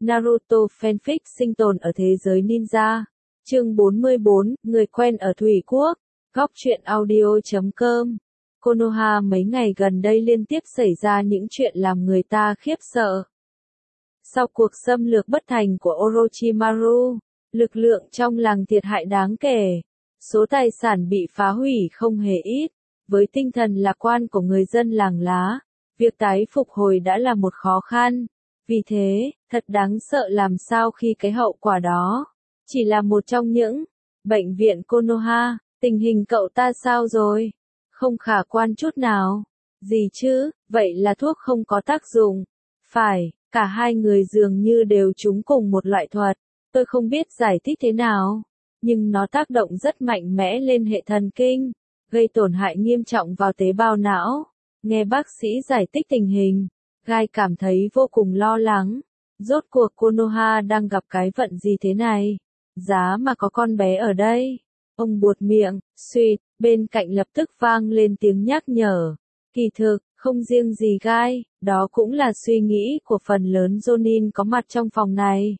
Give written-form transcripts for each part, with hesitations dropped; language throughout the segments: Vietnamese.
Naruto fanfic sinh tồn ở thế giới ninja. Chương 44, người quen ở Thủy Quốc. Góc truyện audio.com. Konoha mấy ngày gần đây liên tiếp xảy ra những chuyện làm người ta khiếp sợ. Sau cuộc xâm lược bất thành của Orochimaru, lực lượng trong làng thiệt hại đáng kể. Số tài sản bị phá hủy không hề ít. Với tinh thần lạc quan của người dân làng lá, việc tái phục hồi đã là một khó khăn. Vì thế, thật đáng sợ làm sao khi cái hậu quả đó chỉ là một trong những bệnh viện Konoha. Tình hình cậu ta sao rồi? Không khả quan chút nào. Gì chứ, vậy là thuốc không có tác dụng. Phải, cả hai người dường như đều trúng cùng một loại thuật. Tôi không biết giải thích thế nào, nhưng nó tác động rất mạnh mẽ lên hệ thần kinh, gây tổn hại nghiêm trọng vào tế bào não. Nghe bác sĩ giải thích tình hình, Gai cảm thấy vô cùng lo lắng. Rốt cuộc Konoha đang gặp cái vận gì thế này? Giá mà có con bé ở đây. Ông buột miệng, suýt, bên cạnh lập tức vang lên tiếng nhắc nhở. Kỳ thực, không riêng gì Gai, đó cũng là suy nghĩ của phần lớn Jonin có mặt trong phòng này.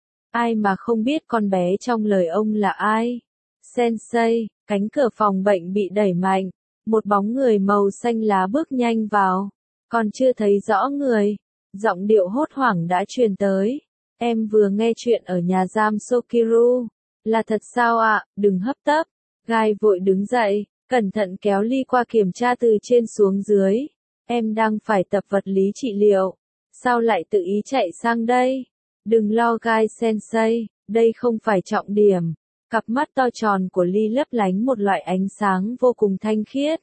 Ai mà không biết con bé trong lời ông là ai? Sensei, cánh cửa phòng bệnh bị đẩy mạnh. Một bóng người màu xanh lá bước nhanh vào. Còn chưa thấy rõ người. Giọng điệu hốt hoảng đã truyền tới. Em vừa nghe chuyện ở nhà giam Sokiru. Là thật sao ạ? Đừng hấp tấp. Gai vội đứng dậy, cẩn thận kéo ly qua kiểm tra từ trên xuống dưới. Em đang phải tập vật lý trị liệu. Sao lại tự ý chạy sang đây? Đừng lo Gai sensei, đây không phải trọng điểm. Cặp mắt to tròn của Ly lấp lánh một loại ánh sáng vô cùng thanh khiết.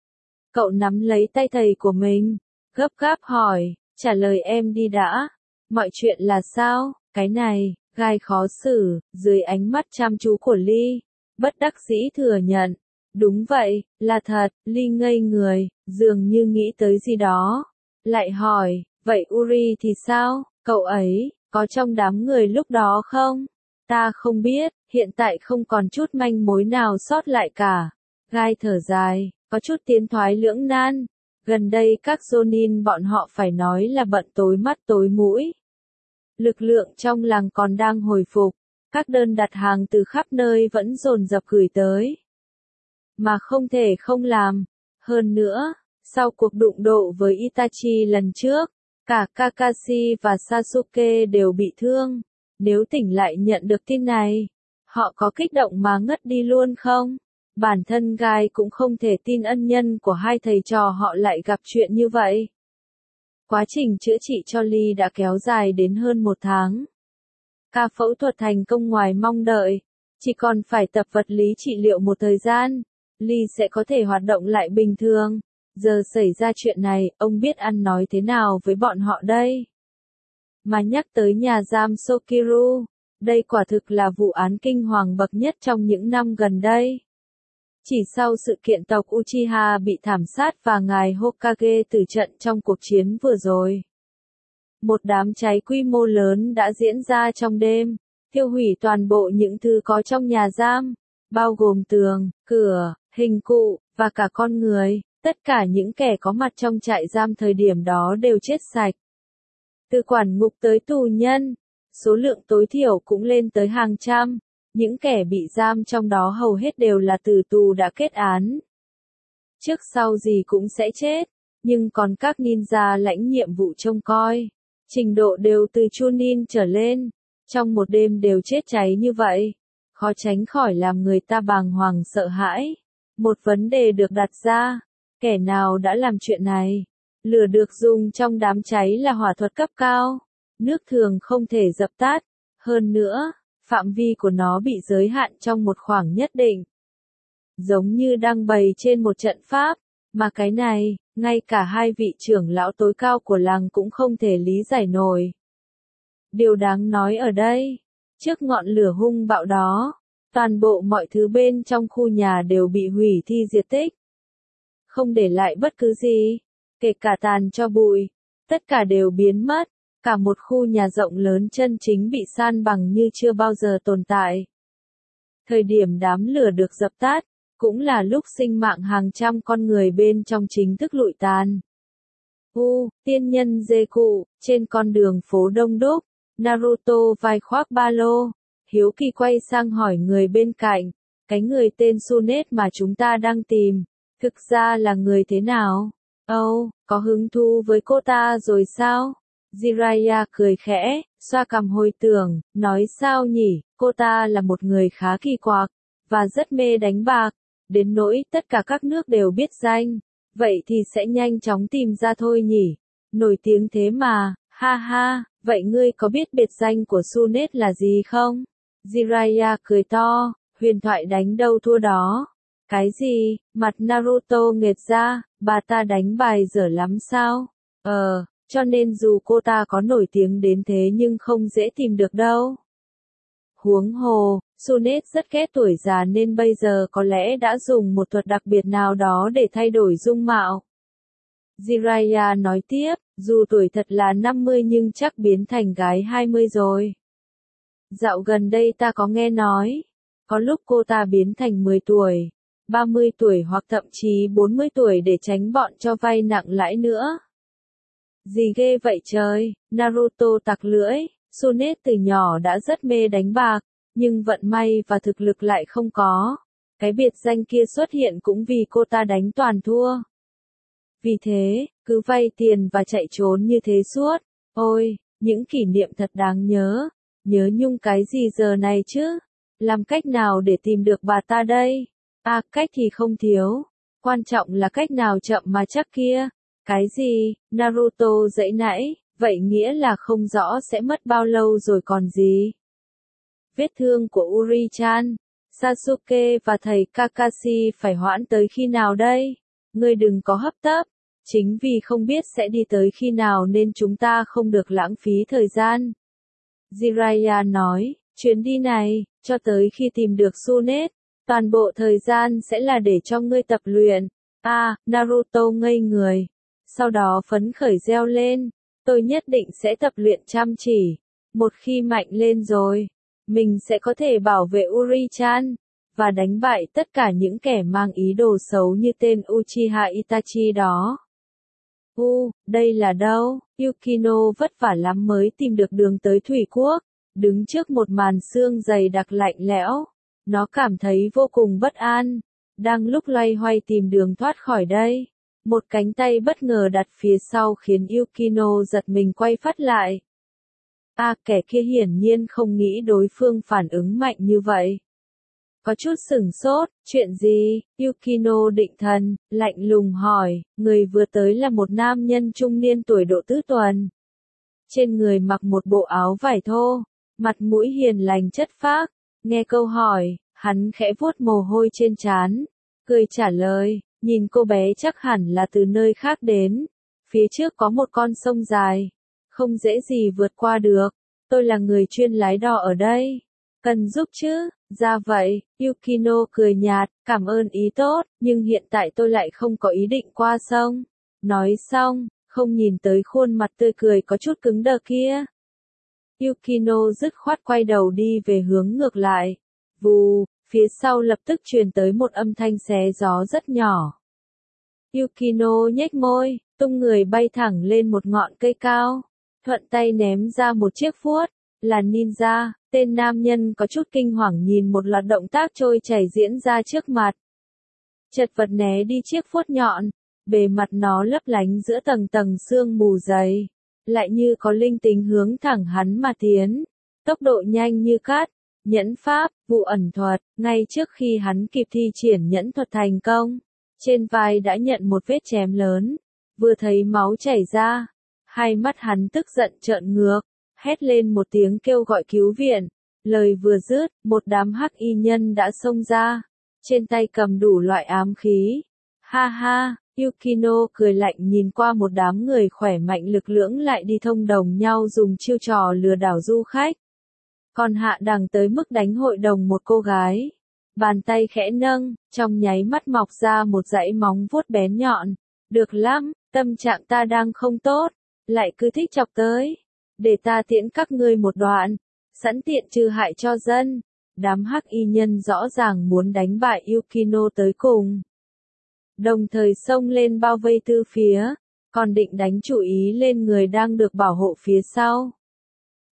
Cậu nắm lấy tay thầy của mình, gấp gáp hỏi, trả lời em đi đã. Mọi chuyện là sao? Cái này, Gai khó xử, dưới ánh mắt chăm chú của Ly, bất đắc dĩ thừa nhận. Đúng vậy, là thật. Ly ngây người, dường như nghĩ tới gì đó. Lại hỏi, vậy Uri thì sao? Cậu ấy, có trong đám người lúc đó không? Ta không biết, hiện tại không còn chút manh mối nào sót lại cả. Gai thở dài, có chút tiến thoái lưỡng nan. Gần đây các Jonin bọn họ phải nói là bận tối mắt tối mũi. Lực lượng trong làng còn đang hồi phục. Các đơn đặt hàng từ khắp nơi vẫn dồn dập gửi tới. Mà không thể không làm. Hơn nữa, sau cuộc đụng độ với Itachi lần trước, cả Kakashi và Sasuke đều bị thương. Nếu tỉnh lại nhận được tin này, họ có kích động mà ngất đi luôn không? Bản thân Gai cũng không thể tin ân nhân của hai thầy trò họ lại gặp chuyện như vậy. Quá trình chữa trị cho Ly đã kéo dài đến hơn 1 tháng. Ca phẫu thuật thành công ngoài mong đợi, chỉ còn phải tập vật lý trị liệu một thời gian, Ly sẽ có thể hoạt động lại bình thường. Giờ xảy ra chuyện này, ông biết ăn nói thế nào với bọn họ đây? Mà nhắc tới nhà giam Sokiru, đây quả thực là vụ án kinh hoàng bậc nhất trong những năm gần đây. Chỉ sau sự kiện tộc Uchiha bị thảm sát và ngài Hokage tử trận trong cuộc chiến vừa rồi. Một đám cháy quy mô lớn đã diễn ra trong đêm, thiêu hủy toàn bộ những thứ có trong nhà giam, bao gồm tường, cửa, hình cụ, và cả con người. Tất cả những kẻ có mặt trong trại giam thời điểm đó đều chết sạch. Từ quản ngục tới tù nhân, số lượng tối thiểu cũng lên tới hàng trăm. Những kẻ bị giam trong đó hầu hết đều là tử tù đã kết án. Trước sau gì cũng sẽ chết, nhưng còn các ninja lãnh nhiệm vụ trông coi, trình độ đều từ chunin trở lên, trong một đêm đều chết cháy như vậy, khó tránh khỏi làm người ta bàng hoàng sợ hãi. Một vấn đề được đặt ra, kẻ nào đã làm chuyện này? Lửa được dùng trong đám cháy là hỏa thuật cấp cao, nước thường không thể dập tắt, hơn nữa, phạm vi của nó bị giới hạn trong một khoảng nhất định. Giống như đang bày trên một trận pháp, mà cái này, ngay cả hai vị trưởng lão tối cao của làng cũng không thể lý giải nổi. Điều đáng nói ở đây, trước ngọn lửa hung bạo đó, toàn bộ mọi thứ bên trong khu nhà đều bị hủy thi diệt tích. Không để lại bất cứ gì, kể cả tàn cho bụi, tất cả đều biến mất. Cả một khu nhà rộng lớn chân chính bị san bằng như chưa bao giờ tồn tại. Thời điểm đám lửa được dập tắt, cũng là lúc sinh mạng hàng trăm con người bên trong chính thức lụi tàn. Tiên nhân dê cụ, trên con đường phố đông đúc, Naruto vai khoác ba lô, hiếu kỳ quay sang hỏi người bên cạnh, cái người tên Tsunade mà chúng ta đang tìm, thực ra là người thế nào? Âu, có hứng thú với cô ta rồi sao? Jiraiya cười khẽ, xoa cằm hồi tưởng, nói sao nhỉ, cô ta là một người khá kỳ quặc, và rất mê đánh bạc, đến nỗi tất cả các nước đều biết danh, vậy thì sẽ nhanh chóng tìm ra thôi nhỉ, nổi tiếng thế mà, ha ha, vậy ngươi có biết biệt danh của Tsunade là gì không? Jiraiya cười to, huyền thoại đánh đâu thua đó. Cái gì, mặt Naruto nghệt ra, bà ta đánh bài dở lắm sao? Cho nên dù cô ta có nổi tiếng đến thế nhưng không dễ tìm được đâu. Huống hồ, Tsunade rất ghét tuổi già nên bây giờ có lẽ đã dùng một thuật đặc biệt nào đó để thay đổi dung mạo. Jiraiya nói tiếp, dù tuổi thật là 50 nhưng chắc biến thành gái 20 rồi. Dạo gần đây ta có nghe nói, có lúc cô ta biến thành 10 tuổi, 30 tuổi hoặc thậm chí 40 tuổi để tránh bọn cho vay nặng lãi nữa. Gì ghê vậy trời, Naruto tặc lưỡi, Tsunade từ nhỏ đã rất mê đánh bạc, nhưng vận may và thực lực lại không có. Cái biệt danh kia xuất hiện cũng vì cô ta đánh toàn thua. Vì thế, cứ vay tiền và chạy trốn như thế suốt. Ôi, những kỷ niệm thật đáng nhớ. Nhớ nhung cái gì giờ này chứ? Làm cách nào để tìm được bà ta đây? Cách thì không thiếu. Quan trọng là cách nào chậm mà chắc kia. Cái gì? Naruto dãy nãy, vậy nghĩa là không rõ sẽ mất bao lâu rồi còn gì? Vết thương của Uri-chan, Sasuke và thầy Kakashi phải hoãn tới khi nào đây? Ngươi đừng có hấp tấp. Chính vì không biết sẽ đi tới khi nào nên chúng ta không được lãng phí thời gian. Jiraiya nói, chuyến đi này, cho tới khi tìm được Tsunade, toàn bộ thời gian sẽ là để cho ngươi tập luyện. Naruto ngây người. Sau đó phấn khởi reo lên, tôi nhất định sẽ tập luyện chăm chỉ. Một khi mạnh lên rồi, mình sẽ có thể bảo vệ Uri-chan, và đánh bại tất cả những kẻ mang ý đồ xấu như tên Uchiha Itachi đó. Đây là đâu? Yukino vất vả lắm mới tìm được đường tới Thủy Quốc, đứng trước một màn sương dày đặc lạnh lẽo. Nó cảm thấy vô cùng bất an, đang lúc loay hoay tìm đường thoát khỏi đây. Một cánh tay bất ngờ đặt phía sau khiến Yukino giật mình quay phát lại. Kẻ kia hiển nhiên không nghĩ đối phương phản ứng mạnh như vậy. Có chút sửng sốt, chuyện gì? Yukino định thần, lạnh lùng hỏi, người vừa tới là một nam nhân trung niên tuổi độ tứ tuần. Trên người mặc một bộ áo vải thô, mặt mũi hiền lành chất phác, nghe câu hỏi, hắn khẽ vuốt mồ hôi trên trán, cười trả lời, nhìn cô bé chắc hẳn là từ nơi khác đến, phía trước có một con sông dài, không dễ gì vượt qua được, tôi là người chuyên lái đò ở đây, cần giúp chứ? Ra vậy, Yukino cười nhạt, cảm ơn ý tốt, nhưng hiện tại tôi lại không có ý định qua sông. Nói xong, không nhìn tới khuôn mặt tươi cười có chút cứng đờ kia. Yukino dứt khoát quay đầu đi về hướng ngược lại. Vù, phía sau lập tức truyền tới một âm thanh xé gió rất nhỏ. Yukino nhếch môi, tung người bay thẳng lên một ngọn cây cao, thuận tay ném ra một chiếc vuốt, là ninja. Tên nam nhân có chút kinh hoàng nhìn một loạt động tác trôi chảy diễn ra trước mặt. Chật vật né đi chiếc vuốt nhọn, bề mặt nó lấp lánh giữa tầng tầng sương mù dày, lại như có linh tính hướng thẳng hắn mà tiến. Tốc độ nhanh như cát, nhẫn pháp, vụ ẩn thuật, ngay trước khi hắn kịp thi triển nhẫn thuật thành công, trên vai đã nhận một vết chém lớn, vừa thấy máu chảy ra, hai mắt hắn tức giận trợn ngược. Hét lên một tiếng kêu gọi cứu viện, lời vừa dứt, một đám hắc y nhân đã xông ra, trên tay cầm đủ loại ám khí. Ha ha, Yukino cười lạnh nhìn qua một đám người khỏe mạnh lực lưỡng lại đi thông đồng nhau dùng chiêu trò lừa đảo du khách. Còn hạ đẳng tới mức đánh hội đồng một cô gái. Bàn tay khẽ nâng, trong nháy mắt mọc ra một dãy móng vuốt bén nhọn. Được lắm, tâm trạng ta đang không tốt, lại cứ thích chọc tới. Để ta tiễn các ngươi một đoạn, sẵn tiện trừ hại cho dân. Đám hắc y nhân rõ ràng muốn đánh bại Yukino tới cùng. Đồng thời xông lên bao vây tư phía, còn định đánh chủ ý lên người đang được bảo hộ phía sau.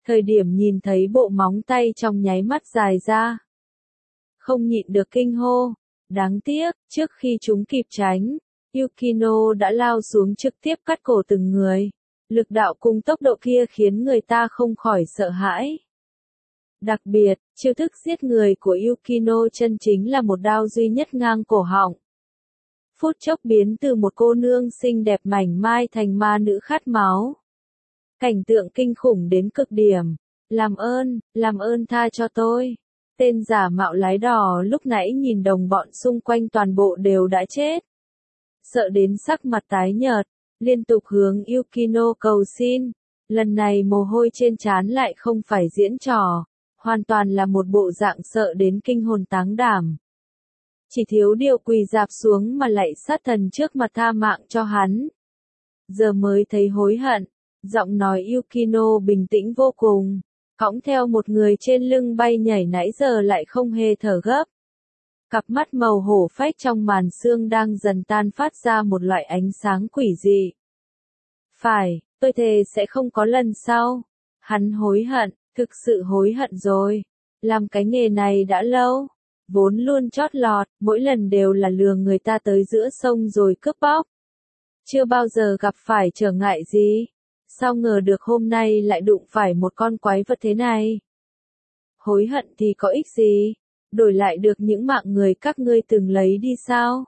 Thời điểm nhìn thấy bộ móng tay trong nháy mắt dài ra. Không nhịn được kinh hô. Đáng tiếc, trước khi chúng kịp tránh, Yukino đã lao xuống trực tiếp cắt cổ từng người. Lực đạo cùng tốc độ kia khiến người ta không khỏi sợ hãi. Đặc biệt, chiêu thức giết người của Yukino chân chính là một đao duy nhất ngang cổ họng. Phút chốc biến từ một cô nương xinh đẹp mảnh mai thành ma nữ khát máu. Cảnh tượng kinh khủng đến cực điểm. Làm ơn tha cho tôi. Tên giả mạo lái đò lúc nãy nhìn đồng bọn xung quanh toàn bộ đều đã chết. Sợ đến sắc mặt tái nhợt, liên tục hướng Yukino cầu xin. Lần này mồ hôi trên trán lại không phải diễn trò, hoàn toàn là một bộ dạng sợ đến kinh hồn táng đảm. Chỉ thiếu điều quỳ dạp xuống mà lạy sát thần trước mặt tha mạng cho hắn. Giờ mới thấy hối hận, giọng nói Yukino bình tĩnh vô cùng, cõng theo một người trên lưng bay nhảy nãy giờ lại không hề thở gấp. Cặp mắt màu hổ phách trong màn sương đang dần tan phát ra một loại ánh sáng quỷ dị. Phải, tôi thề sẽ không có lần sau. Hắn hối hận, thực sự hối hận rồi. Làm cái nghề này đã lâu, vốn luôn chót lọt, mỗi lần đều là lừa người ta tới giữa sông rồi cướp bóc. Chưa bao giờ gặp phải trở ngại gì. Sao ngờ được hôm nay lại đụng phải một con quái vật thế này. Hối hận thì có ích gì? Đổi lại được những mạng người các ngươi từng lấy đi sao?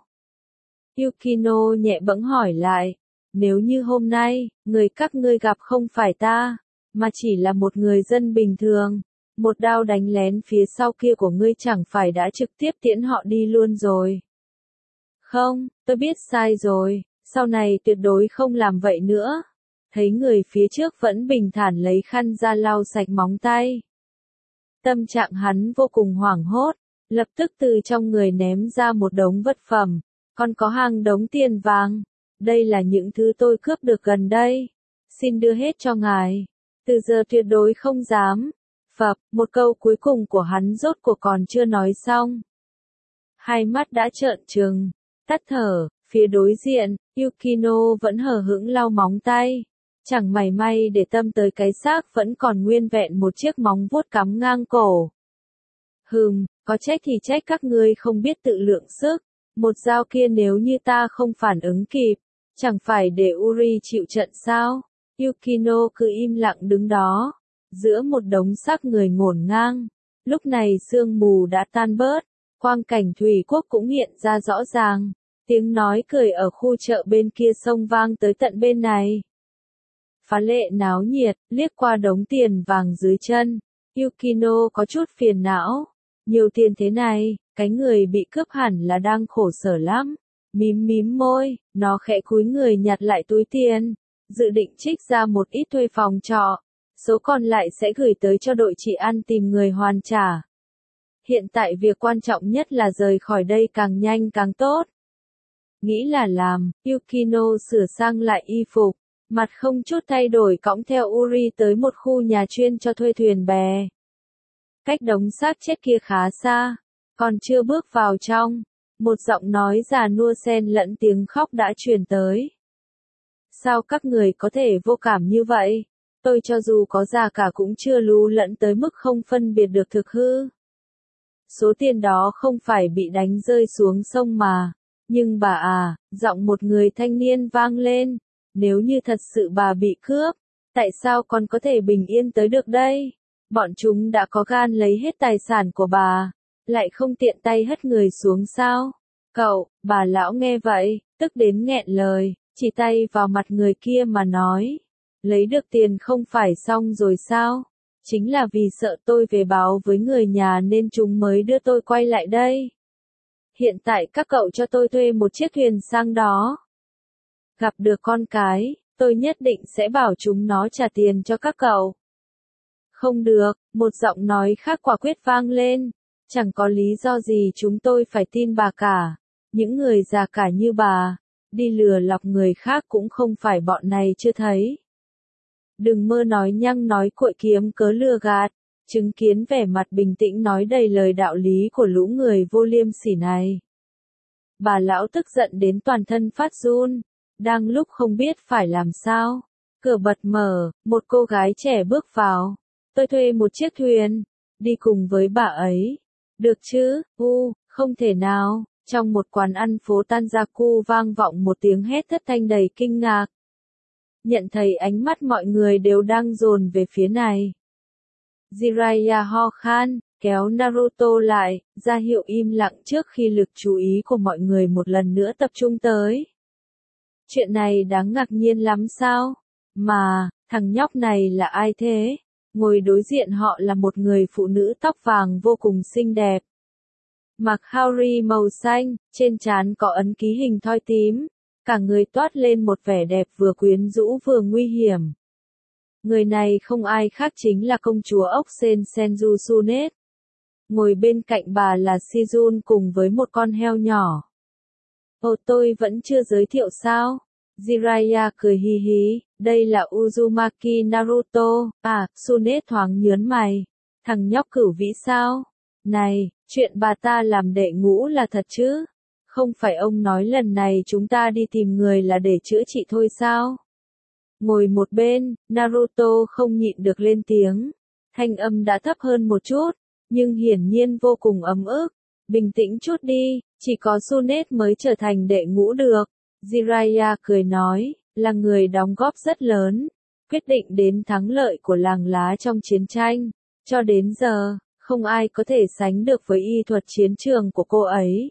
Yukino nhẹ bẫng hỏi lại. Nếu như hôm nay, người các ngươi gặp không phải ta, mà chỉ là một người dân bình thường, một đao đánh lén phía sau kia của ngươi chẳng phải đã trực tiếp tiễn họ đi luôn rồi. Không, tôi biết sai rồi, sau này tuyệt đối không làm vậy nữa. Thấy người phía trước vẫn bình thản lấy khăn ra lau sạch móng tay. Tâm trạng hắn vô cùng hoảng hốt, lập tức từ trong người ném ra một đống vật phẩm, còn có hàng đống tiền vàng. Đây là những thứ tôi cướp được gần đây. Xin đưa hết cho ngài. Từ giờ tuyệt đối không dám. Phập, một câu cuối cùng của hắn rốt cuộc còn chưa nói xong. Hai mắt đã trợn trừng, tắt thở, phía đối diện, Yukino vẫn hờ hững lau móng tay. Chẳng mảy may để tâm tới cái xác vẫn còn nguyên vẹn một chiếc móng vuốt cắm ngang cổ. Có trách thì trách các ngươi không biết tự lượng sức. Một dao kia nếu như ta không phản ứng kịp, chẳng phải để Uri chịu trận sao? Yukino cứ im lặng đứng đó, giữa một đống xác người ngổn ngang. Lúc này sương mù đã tan bớt, quang cảnh thủy quốc cũng hiện ra rõ ràng. Tiếng nói cười ở khu chợ bên kia sông vang tới tận bên này. Phá lệ náo nhiệt, liếc qua đống tiền vàng dưới chân, Yukino có chút phiền não. Nhiều tiền thế này, cái người bị cướp hẳn là đang khổ sở lắm. Mím môi, nó khẽ cúi người nhặt lại túi tiền, dự định trích ra một ít thuê phòng trọ. Số còn lại sẽ gửi tới cho đội trị an tìm người hoàn trả. Hiện tại việc quan trọng nhất là rời khỏi đây càng nhanh càng tốt. Nghĩ là làm, Yukino sửa sang lại y phục, mặt không chút thay đổi cõng theo Uri tới một khu nhà chuyên cho thuê thuyền bè. Cách đống xác chết kia khá xa, còn chưa bước vào trong, một giọng nói già nua xen lẫn tiếng khóc đã truyền tới. Sao các người có thể vô cảm như vậy? Tôi cho dù có già cả cũng chưa lú lẫn tới mức không phân biệt được thực hư. Số tiền đó không phải bị đánh rơi xuống sông mà. Nhưng bà à, giọng một người thanh niên vang lên. Nếu như thật sự bà bị cướp, tại sao còn có thể bình yên tới được đây? Bọn chúng đã có gan lấy hết tài sản của bà, lại không tiện tay hất người xuống sao? Cậu, bà lão nghe vậy, tức đến nghẹn lời, chỉ tay vào mặt người kia mà nói. Lấy được tiền không phải xong rồi sao? Chính là vì sợ tôi về báo với người nhà nên chúng mới đưa tôi quay lại đây. Hiện tại các cậu cho tôi thuê một chiếc thuyền sang đó. Gặp được con cái, tôi nhất định sẽ bảo chúng nó trả tiền cho các cậu. Không được, một giọng nói khác quả quyết vang lên. Chẳng có lý do gì chúng tôi phải tin bà cả. Những người già cả như bà, đi lừa lọc người khác cũng không phải bọn này chưa thấy. Đừng mơ nói nhăng nói cuội kiếm cớ lừa gạt. Chứng kiến vẻ mặt bình tĩnh nói đầy lời đạo lý của lũ người vô liêm sỉ này. Bà lão tức giận đến toàn thân phát run. Đang lúc không biết phải làm sao, cửa bật mở, một cô gái trẻ bước vào. Tôi thuê một chiếc thuyền, đi cùng với bà ấy. Được chứ? Không thể nào. Trong một quán ăn phố Tanjaku vang vọng một tiếng hét thất thanh đầy kinh ngạc. Nhận thấy ánh mắt mọi người đều đang dồn về phía này. Jiraiya ho khan, kéo Naruto lại, ra hiệu im lặng trước khi lực chú ý của mọi người một lần nữa tập trung tới. Chuyện này đáng ngạc nhiên lắm sao? Mà, thằng nhóc này là ai thế? Ngồi đối diện họ là một người phụ nữ tóc vàng vô cùng xinh đẹp. Mặc haori màu xanh, trên trán có ấn ký hình thoi tím. Cả người toát lên một vẻ đẹp vừa quyến rũ vừa nguy hiểm. Người này không ai khác chính là công chúa ốc sên Senju Tsunade. Ngồi bên cạnh bà là Shizun cùng với một con heo nhỏ. Tôi vẫn chưa giới thiệu sao? Jiraiya cười hì hì, đây là Uzumaki Naruto. Tsunade thoáng nhớn mày. Thằng nhóc cửu vĩ sao? Này, chuyện bà ta làm đệ ngũ là thật chứ? Không phải ông nói lần này chúng ta đi tìm người là để chữa trị thôi sao? Ngồi một bên, Naruto không nhịn được lên tiếng. Thanh âm đã thấp hơn một chút, nhưng hiển nhiên vô cùng ấm ức. Bình tĩnh chút đi, chỉ có Tsunade mới trở thành đệ ngũ được. Jiraiya cười nói, là người đóng góp rất lớn, quyết định đến thắng lợi của làng lá trong chiến tranh. Cho đến giờ, không ai có thể sánh được với y thuật chiến trường của cô ấy.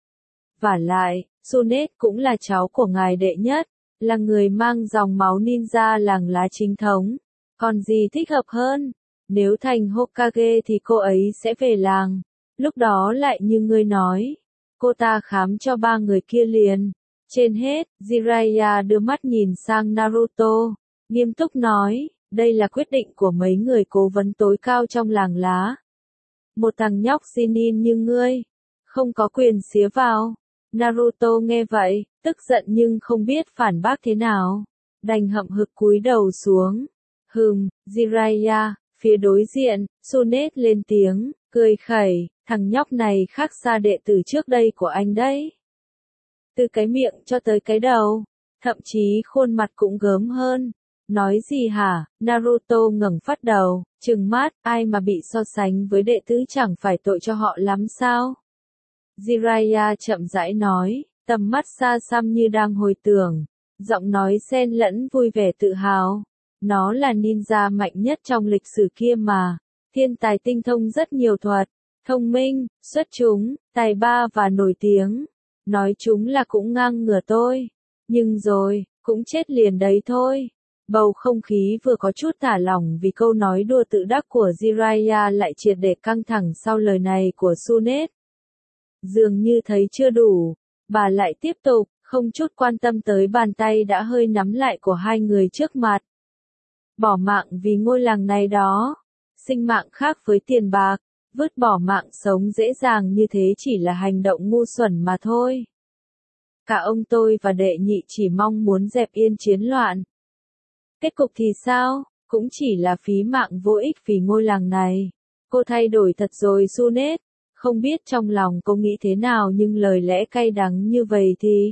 Vả lại, Tsunade cũng là cháu của ngài đệ nhất, là người mang dòng máu ninja làng lá chính thống. Còn gì thích hợp hơn? Nếu thành Hokage thì cô ấy sẽ về làng. Lúc đó lại như ngươi nói, cô ta khám cho 3 người kia liền. Trên hết, Jiraiya đưa mắt nhìn sang Naruto, nghiêm túc nói, đây là quyết định của mấy người cố vấn tối cao trong làng lá. Một thằng nhóc Chunin như ngươi, không có quyền xía vào. Naruto nghe vậy, tức giận nhưng không biết phản bác thế nào. Đành hậm hực cúi đầu xuống. Jiraiya, phía đối diện, Tsunade lên tiếng, cười khẩy, thằng nhóc này khác xa đệ tử trước đây của anh đấy. Từ cái miệng cho tới cái đầu, thậm chí khuôn mặt cũng gớm hơn. Nói gì hả? Naruto ngẩng phát đầu, trừng mắt, ai mà bị so sánh với đệ tử chẳng phải tội cho họ lắm sao? Jiraiya chậm rãi nói, tầm mắt xa xăm như đang hồi tưởng, giọng nói xen lẫn vui vẻ tự hào. Nó là ninja mạnh nhất trong lịch sử kia mà, thiên tài tinh thông rất nhiều thuật, thông minh, xuất chúng, tài ba và nổi tiếng. Nói chúng là cũng ngang ngửa tôi, nhưng rồi, cũng chết liền đấy thôi. Bầu không khí vừa có chút thả lỏng vì câu nói đùa tự đắc của Jiraiya lại triệt để căng thẳng sau lời này của Tsunade. Dường như thấy chưa đủ, bà lại tiếp tục, không chút quan tâm tới bàn tay đã hơi nắm lại của hai người trước mặt. Bỏ mạng vì ngôi làng này đó, sinh mạng khác với tiền bạc, vứt bỏ mạng sống dễ dàng như thế chỉ là hành động ngu xuẩn mà thôi. Cả ông tôi và đệ nhị chỉ mong muốn dẹp yên chiến loạn. Kết cục thì sao? Cũng chỉ là phí mạng vô ích vì ngôi làng này. Cô thay đổi thật rồi Tsunade. Không biết trong lòng cô nghĩ thế nào nhưng lời lẽ cay đắng như vậy thì...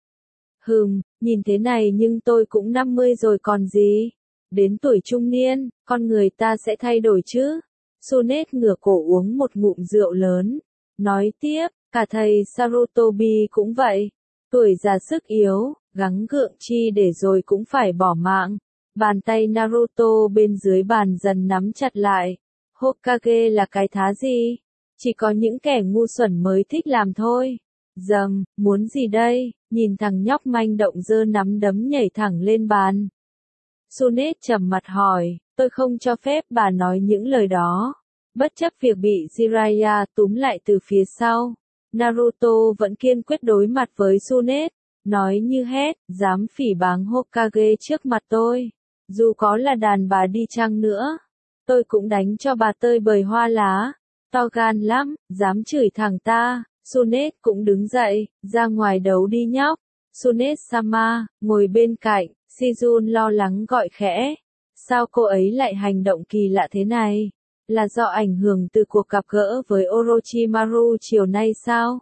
nhìn thế này nhưng tôi cũng 50 rồi còn gì. Đến tuổi trung niên, con người ta sẽ thay đổi chứ. Tsunade ngửa cổ uống một ngụm rượu lớn. Nói tiếp, cả thầy Sarutobi cũng vậy. Tuổi già sức yếu, gắng gượng chi để rồi cũng phải bỏ mạng. Bàn tay Naruto bên dưới bàn dần nắm chặt lại. Hokage là cái thá gì? Chỉ có những kẻ ngu xuẩn mới thích làm thôi. Muốn gì đây? Nhìn thằng nhóc manh động giơ nắm đấm nhảy thẳng lên bàn. Tsunade trầm mặt hỏi, tôi không cho phép bà nói những lời đó. Bất chấp việc bị Jiraiya túm lại từ phía sau, Naruto vẫn kiên quyết đối mặt với Tsunade, nói như hét, dám phỉ báng Hokage trước mặt tôi. Dù có là đàn bà đi chăng nữa, tôi cũng đánh cho bà tơi bời hoa lá. To gan lắm, dám chửi thằng ta. Tsunade cũng đứng dậy, ra ngoài đấu đi nhóc. Tsunade-sama, ngồi bên cạnh, Shizun lo lắng gọi khẽ. Sao cô ấy lại hành động kỳ lạ thế này? Là do ảnh hưởng từ cuộc gặp gỡ với Orochimaru chiều nay sao?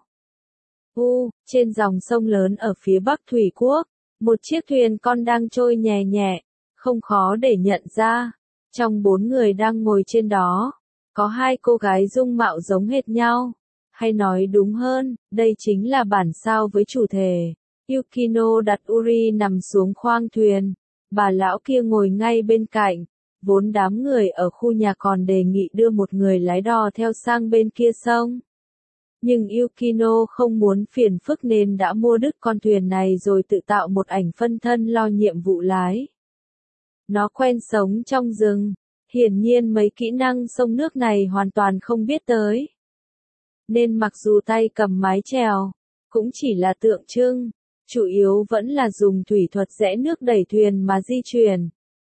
Trên dòng sông lớn ở phía bắc Thủy Quốc, một chiếc thuyền con đang trôi nhẹ nhẹ, không khó để nhận ra. Trong 4 người đang ngồi trên đó, có 2 cô gái dung mạo giống hệt nhau. Hay nói đúng hơn, đây chính là bản sao với chủ thể. Yukino đặt Uri nằm xuống khoang thuyền. Bà lão kia ngồi ngay bên cạnh. Vốn đám người ở khu nhà còn đề nghị đưa một người lái đò theo sang bên kia sông. Nhưng Yukino không muốn phiền phức nên đã mua đứt con thuyền này rồi tự tạo một ảnh phân thân lo nhiệm vụ lái. Nó quen sống trong rừng, hiển nhiên mấy kỹ năng sông nước này hoàn toàn không biết tới. Nên mặc dù tay cầm mái chèo, cũng chỉ là tượng trưng, chủ yếu vẫn là dùng thủy thuật rẽ nước đẩy thuyền mà di chuyển.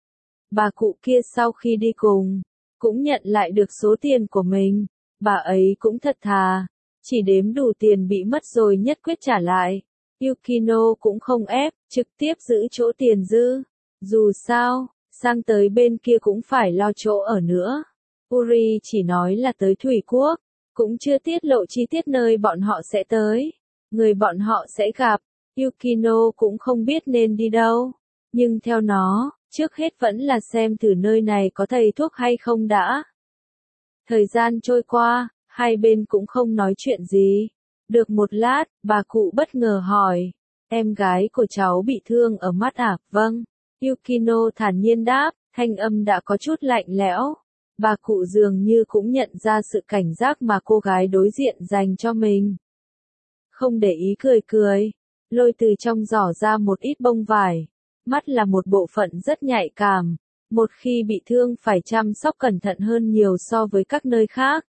Bà cụ kia sau khi đi cùng, cũng nhận lại được số tiền của mình, bà ấy cũng thật thà, chỉ đếm đủ tiền bị mất rồi nhất quyết trả lại. Yukino cũng không ép, trực tiếp giữ chỗ tiền dư. Dù sao, sang tới bên kia cũng phải lo chỗ ở nữa. Uri chỉ nói là tới Thủy Quốc, cũng chưa tiết lộ chi tiết nơi bọn họ sẽ tới, người bọn họ sẽ gặp. Yukino cũng không biết nên đi đâu, nhưng theo nó, trước hết vẫn là xem thử nơi này có thầy thuốc hay không đã. Thời gian trôi qua, hai bên cũng không nói chuyện gì. Được một lát, bà cụ bất ngờ hỏi, em gái của cháu bị thương ở mắt à? Vâng. Yukino thản nhiên đáp, thanh âm đã có chút lạnh lẽo. Bà cụ dường như cũng nhận ra sự cảnh giác mà cô gái đối diện dành cho mình. Không để ý cười cười, lôi từ trong giỏ ra một ít bông vải. Mắt là một bộ phận rất nhạy cảm, một khi bị thương phải chăm sóc cẩn thận hơn nhiều so với các nơi khác.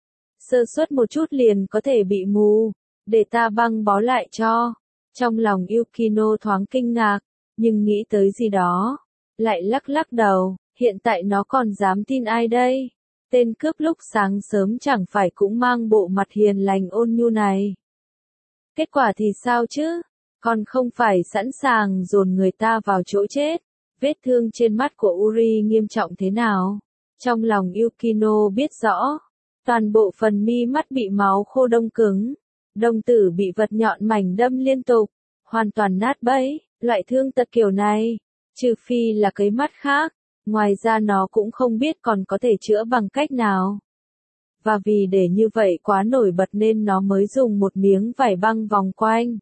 Sơ suất một chút liền có thể bị mù, để ta băng bó lại cho. Trong lòng Yukino thoáng kinh ngạc, nhưng nghĩ tới gì đó, lại lắc lắc đầu, hiện tại nó còn dám tin ai đây? Tên cướp lúc sáng sớm chẳng phải cũng mang bộ mặt hiền lành ôn nhu này. Kết quả thì sao chứ? Còn không phải sẵn sàng dồn người ta vào chỗ chết. Vết thương trên mắt của Uri nghiêm trọng thế nào? Trong lòng Yukino biết rõ, toàn bộ phần mi mắt bị máu khô đông cứng, đồng tử bị vật nhọn mảnh đâm liên tục, hoàn toàn nát bấy. Loại thương tật kiểu này, trừ phi là cấy mắt khác, ngoài ra nó cũng không biết còn có thể chữa bằng cách nào. Và vì để như vậy quá nổi bật nên nó mới dùng một miếng vải băng vòng quanh.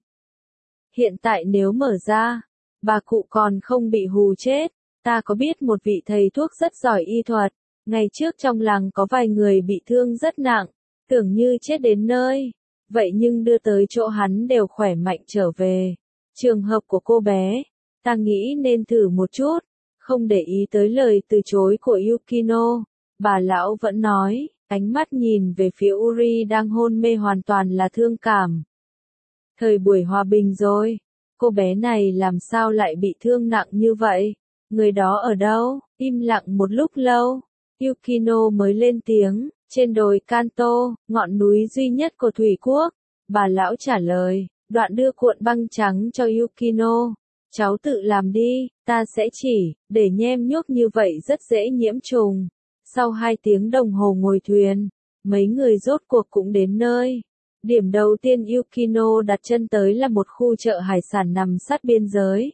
Hiện tại nếu mở ra, bà cụ còn không bị hù chết. Ta có biết một vị thầy thuốc rất giỏi y thuật, ngày trước trong làng có vài người bị thương rất nặng, tưởng như chết đến nơi, vậy nhưng đưa tới chỗ hắn đều khỏe mạnh trở về. Trường hợp của cô bé, ta nghĩ nên thử một chút. Không để ý tới lời từ chối của Yukino, bà lão vẫn nói, ánh mắt nhìn về phía Uri đang hôn mê hoàn toàn là thương cảm. Thời buổi hòa bình rồi, cô bé này làm sao lại bị thương nặng như vậy? Người đó ở đâu? Im lặng một lúc lâu, Yukino mới lên tiếng, trên đồi Kanto, ngọn núi duy nhất của Thủy Quốc. Bà lão trả lời, đoạn đưa cuộn băng trắng cho Yukino. Cháu tự làm đi, ta sẽ chỉ, để nhem nhuốc như vậy rất dễ nhiễm trùng. Sau 2 tiếng đồng hồ ngồi thuyền, mấy người rốt cuộc cũng đến nơi. Điểm đầu tiên Yukino đặt chân tới là một khu chợ hải sản nằm sát biên giới.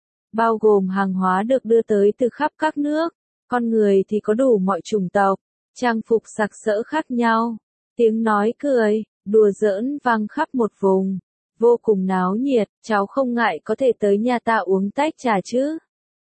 Bao gồm hàng hóa được đưa tới từ khắp các nước, con người thì có đủ mọi chủng tộc, trang phục sặc sỡ khác nhau. Tiếng nói cười, đùa giỡn vang khắp một vùng. Vô cùng náo nhiệt, cháu không ngại có thể tới nhà ta uống tách trà chứ?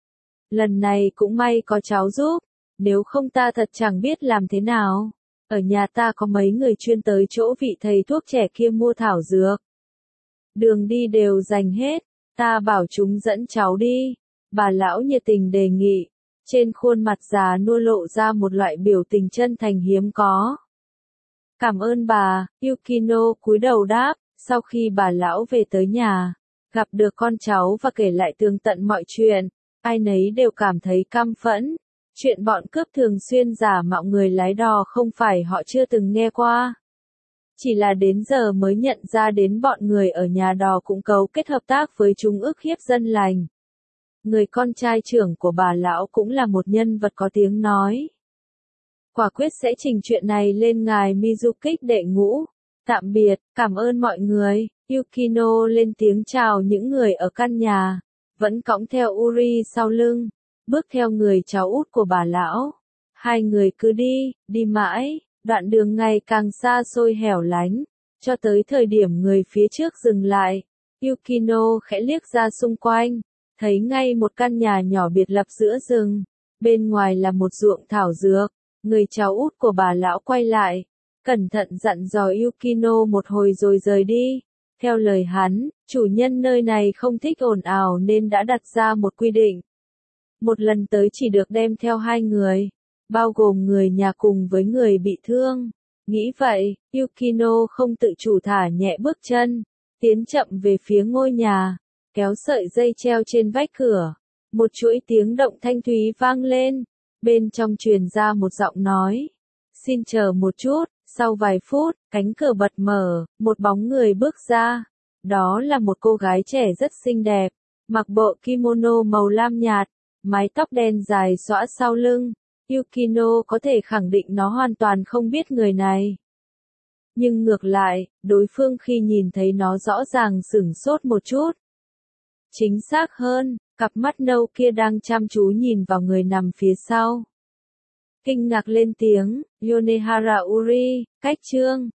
Lần này cũng may có cháu giúp, nếu không ta thật chẳng biết làm thế nào. Ở nhà ta có mấy người chuyên tới chỗ vị thầy thuốc trẻ kia mua thảo dược. Đường đi đều dành hết, ta bảo chúng dẫn cháu đi. Bà lão nhiệt tình đề nghị, trên khuôn mặt già nua lộ ra một loại biểu tình chân thành hiếm có. Cảm ơn bà, Yukino cúi đầu đáp. Sau khi bà lão về tới nhà, gặp được con cháu và kể lại tường tận mọi chuyện, ai nấy đều cảm thấy căm phẫn. Chuyện bọn cướp thường xuyên giả mạo người lái đò không phải họ chưa từng nghe qua. Chỉ là đến giờ mới nhận ra đến bọn người ở nhà đò cũng cấu kết hợp tác với chúng ức hiếp dân lành. Người con trai trưởng của bà lão cũng là một nhân vật có tiếng nói. Quả quyết sẽ trình chuyện này lên ngài Mizukik đệ ngũ. Tạm biệt, cảm ơn mọi người. Yukino lên tiếng chào những người ở căn nhà, vẫn cõng theo Uri sau lưng. bước theo người cháu út của bà lão. Hai người cứ đi mãi, đoạn đường ngày càng xa xôi hẻo lánh, cho tới thời điểm người phía trước dừng lại. Yukino khẽ liếc ra xung quanh, thấy ngay một căn nhà nhỏ biệt lập giữa rừng, bên ngoài là một ruộng thảo dược. Người cháu út của bà lão quay lại, cẩn thận dặn dò Yukino một hồi rồi rời đi. Theo lời hắn, chủ nhân nơi này không thích ồn ào nên đã đặt ra một quy định. Một lần tới chỉ được đem theo 2 người, bao gồm người nhà cùng với người bị thương. Nghĩ vậy, Yukino không tự chủ thả nhẹ bước chân, tiến chậm về phía ngôi nhà, kéo sợi dây treo trên vách cửa. Một chuỗi tiếng động thanh thúy vang lên, bên trong truyền ra một giọng nói. Xin chờ một chút. Sau vài phút, cánh cửa bật mở, một bóng người bước ra. Đó là một cô gái trẻ rất xinh đẹp, mặc bộ kimono màu lam nhạt, mái tóc đen dài xõa sau lưng. Yukino có thể khẳng định nó hoàn toàn không biết người này. Nhưng ngược lại, đối phương khi nhìn thấy nó rõ ràng sửng sốt một chút. Chính xác hơn, cặp mắt nâu kia đang chăm chú nhìn vào người nằm phía sau. Kinh ngạc lên tiếng, Yonehara Uri, cách chương.